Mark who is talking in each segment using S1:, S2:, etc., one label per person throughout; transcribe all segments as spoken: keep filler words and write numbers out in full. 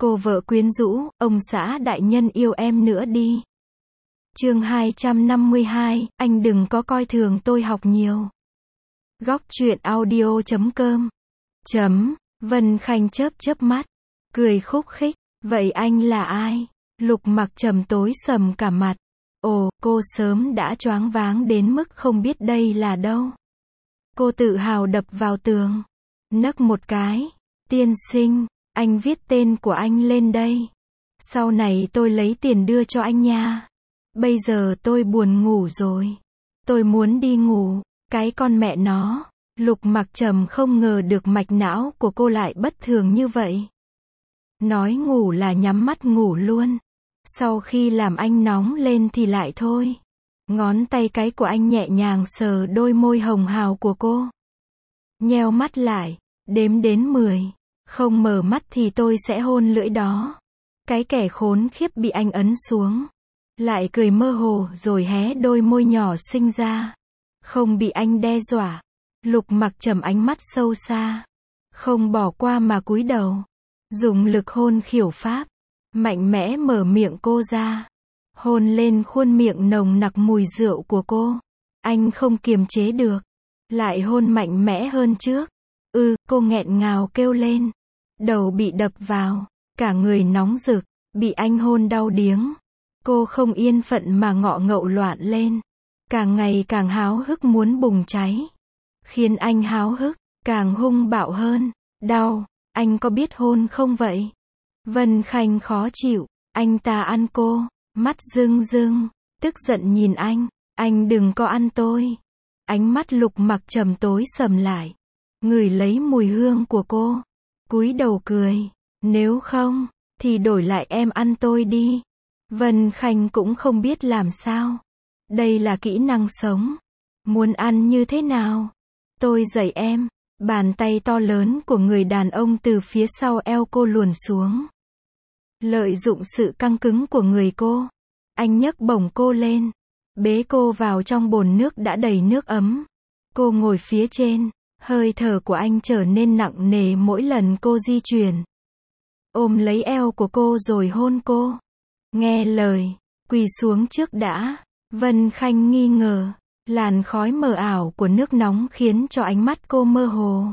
S1: Cô vợ quyến rũ, ông xã đại nhân yêu em nữa đi. Chương hai trăm năm mươi hai, anh đừng có coi thường tôi học nhiều. Góc truyện audio chấm com. Chấm, Vân Khanh chớp chớp mắt, cười khúc khích, vậy anh là ai? Lục Mặc Trầm tối sầm cả mặt. Ồ, cô sớm đã choáng váng đến mức không biết đây là đâu. Cô tự hào đập vào tường, nấc một cái, tiên sinh, anh viết tên của anh lên đây. Sau này tôi lấy tiền đưa cho anh nha. Bây giờ tôi buồn ngủ rồi. Tôi muốn đi ngủ. Cái con mẹ nó. Lục Mặc Trầm không ngờ được mạch não của cô lại bất thường như vậy. Nói ngủ là nhắm mắt ngủ luôn. Sau khi làm anh nóng lên thì lại thôi. Ngón tay cái của anh nhẹ nhàng sờ đôi môi hồng hào của cô. Nheo mắt lại, đếm đến mười. Không mở mắt thì tôi sẽ hôn lưỡi đó. Cái kẻ khốn khiếp bị anh ấn xuống. Lại cười mơ hồ rồi hé đôi môi nhỏ xinh ra. Không bị anh đe dọa. Lục Mặc Trầm ánh mắt sâu xa. Không bỏ qua mà cúi đầu. Dùng lực hôn khiểu pháp. Mạnh mẽ mở miệng cô ra. Hôn lên khuôn miệng nồng nặc mùi rượu của cô. Anh không kiềm chế được. Lại hôn mạnh mẽ hơn trước. Ừ, cô nghẹn ngào kêu lên. Đầu bị đập vào. Cả người nóng rực. Bị anh hôn đau điếng. Cô không yên phận mà ngọ ngậu loạn lên. Càng ngày càng háo hức muốn bùng cháy. Khiến anh háo hức, càng hung bạo hơn. Đau, anh có biết hôn không vậy? Vân Khanh khó chịu, anh ta ăn cô, mắt rưng rưng, tức giận nhìn anh. Anh đừng có ăn tôi. Ánh mắt Lục Mặc Trầm tối sầm lại. Ngửi lấy mùi hương của cô. Cúi đầu cười. Nếu không, thì đổi lại em ăn tôi đi. Vân Khanh cũng không biết làm sao. Đây là kỹ năng sống. Muốn ăn như thế nào? Tôi dạy em. Bàn tay to lớn của người đàn ông từ phía sau eo cô luồn xuống. Lợi dụng sự căng cứng của người cô. Anh nhấc bổng cô lên. Bế cô vào trong bồn nước đã đầy nước ấm. Cô ngồi phía trên. Hơi thở của anh trở nên nặng nề mỗi lần cô di chuyển. Ôm lấy eo của cô rồi hôn cô. Nghe lời, quỳ xuống trước đã. Vân Khanh nghi ngờ. Làn khói mờ ảo của nước nóng khiến cho ánh mắt cô mơ hồ.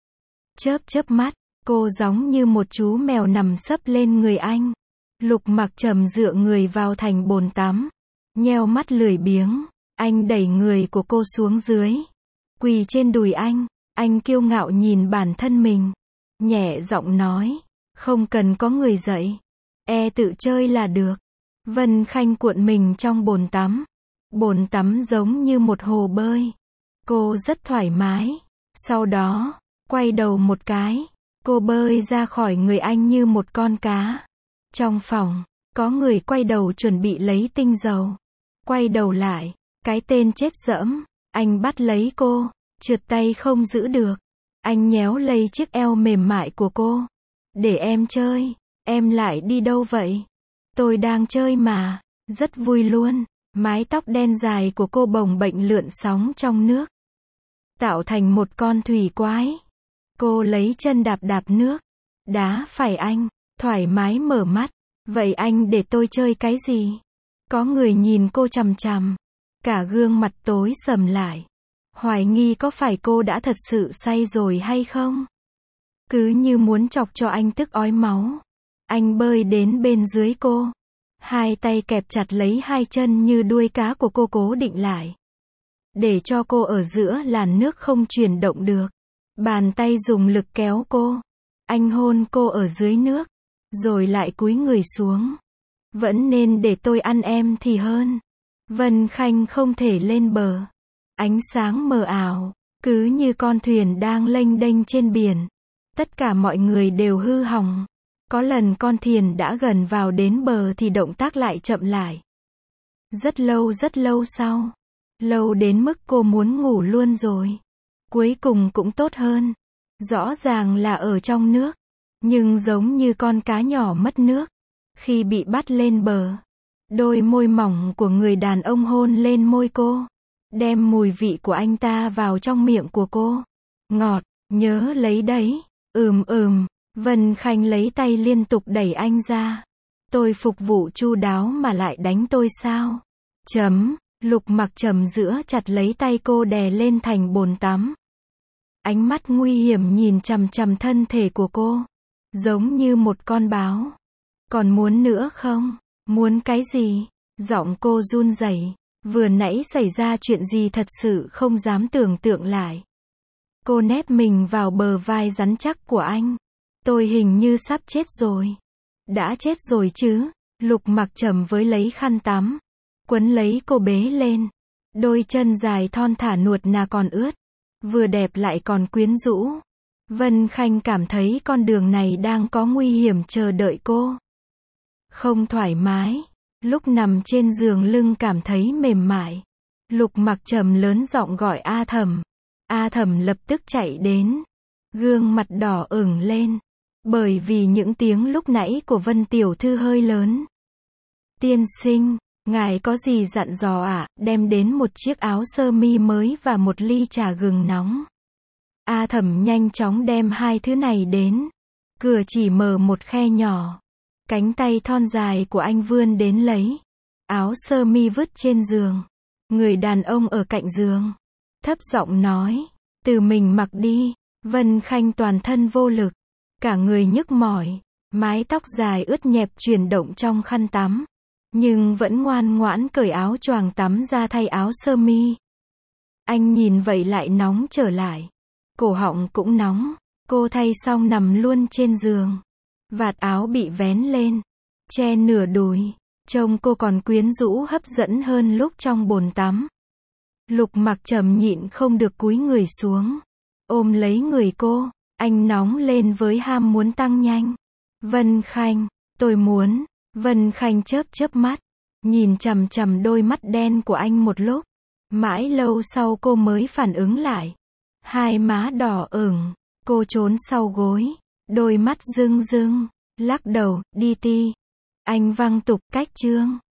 S1: Chớp chớp mắt, cô giống như một chú mèo nằm sấp lên người anh. Lục Mặc Trầm dựa người vào thành bồn tắm. Nheo mắt lười biếng. Anh đẩy người của cô xuống dưới. Quỳ trên đùi anh. Anh kiêu ngạo nhìn bản thân mình. Nhẹ giọng nói. Không cần có người dạy. E tự chơi là được. Vân Khanh cuộn mình trong bồn tắm. Bồn tắm giống như một hồ bơi. Cô rất thoải mái. Sau đó, quay đầu một cái. Cô bơi ra khỏi người anh như một con cá. Trong phòng, có người quay đầu chuẩn bị lấy tinh dầu. Quay đầu lại, cái tên chết dẫm. Anh bắt lấy cô, trượt tay không giữ được. Anh nhéo lấy chiếc eo mềm mại của cô. Để em chơi. Em lại đi đâu vậy? Tôi đang chơi mà. Rất vui luôn. Mái tóc đen dài của cô bồng bềnh lượn sóng trong nước. Tạo thành một con thủy quái. Cô lấy chân đạp đạp nước. Đá phải anh. Thoải mái mở mắt. Vậy anh để tôi chơi cái gì? Có người nhìn cô chằm chằm. Cả gương mặt tối sầm lại. Hoài nghi có phải cô đã thật sự say rồi hay không? Cứ như muốn chọc cho anh tức ói máu. Anh bơi đến bên dưới cô. Hai tay kẹp chặt lấy hai chân như đuôi cá của cô cố định lại. Để cho cô ở giữa làn nước không chuyển động được. Bàn tay dùng lực kéo cô. Anh hôn cô ở dưới nước. Rồi lại cúi người xuống. Vẫn nên để tôi ăn em thì hơn. Vân Khanh không thể lên bờ. Ánh sáng mờ ảo. Cứ như con thuyền đang lênh đênh trên biển. Tất cả mọi người đều hư hỏng. Có lần con thuyền đã gần vào đến bờ thì động tác lại chậm lại. Rất lâu rất lâu sau. Lâu đến mức cô muốn ngủ luôn rồi. Cuối cùng cũng tốt hơn. Rõ ràng là ở trong nước. Nhưng giống như con cá nhỏ mất nước. Khi bị bắt lên bờ. Đôi môi mỏng của người đàn ông hôn lên môi cô. Đem mùi vị của anh ta vào trong miệng của cô. Ngọt, nhớ lấy đấy. Ừm ừm. Vân Khanh lấy tay liên tục đẩy anh ra. Tôi phục vụ chu đáo mà lại đánh tôi sao? Chấm, Lục Mặc Trầm giữa chặt lấy tay cô đè lên thành bồn tắm. Ánh mắt nguy hiểm nhìn chằm chằm thân thể của cô. Giống như một con báo. Còn muốn nữa không? Muốn cái gì? Giọng cô run rẩy. Vừa nãy xảy ra chuyện gì thật sự không dám tưởng tượng lại. Cô nép mình vào bờ vai rắn chắc của anh. Tôi hình như sắp chết rồi. Đã chết rồi chứ? Lục Mặc Trầm với lấy khăn tắm. Quấn lấy cô bế lên. Đôi chân dài thon thả nuột nà còn ướt. Vừa đẹp lại còn quyến rũ. Vân Khanh cảm thấy con đường này đang có nguy hiểm chờ đợi cô. Không thoải mái. Lúc nằm trên giường lưng cảm thấy mềm mại. Lục Mặc Trầm lớn giọng gọi A Thẩm. A Thẩm lập tức chạy đến. Gương mặt đỏ ửng lên. Bởi vì những tiếng lúc nãy của Vân Tiểu Thư hơi lớn. Tiên sinh, ngài có gì dặn dò ạ? À? Đem đến một chiếc áo sơ mi mới và một ly trà gừng nóng. A Thẩm nhanh chóng đem hai thứ này đến. Cửa chỉ mở một khe nhỏ. Cánh tay thon dài của anh vươn đến lấy. Áo sơ mi vứt trên giường. Người đàn ông ở cạnh giường. Thấp giọng nói. Tự mình mặc đi. Vân Khanh toàn thân vô lực. Cả người nhức mỏi. Mái tóc dài ướt nhẹp chuyển động trong khăn tắm. Nhưng vẫn ngoan ngoãn cởi áo choàng tắm ra thay áo sơ mi. Anh nhìn vậy lại nóng trở lại. Cổ họng cũng nóng. Cô thay xong nằm luôn trên giường. Vạt áo bị vén lên. Che nửa đùi. Trông cô còn quyến rũ hấp dẫn hơn lúc trong bồn tắm. Lục Mặc Trầm nhịn không được cúi người xuống. Ôm lấy người cô. Anh nóng lên với ham muốn tăng nhanh. Vân Khanh, tôi muốn. Vân Khanh chớp chớp mắt. Nhìn chằm chằm đôi mắt đen của anh một lúc. Mãi lâu sau cô mới phản ứng lại. Hai má đỏ ửng. Cô trốn sau gối. Đôi mắt rưng rưng. Lắc đầu, đi ti. Anh văng tục cách chương.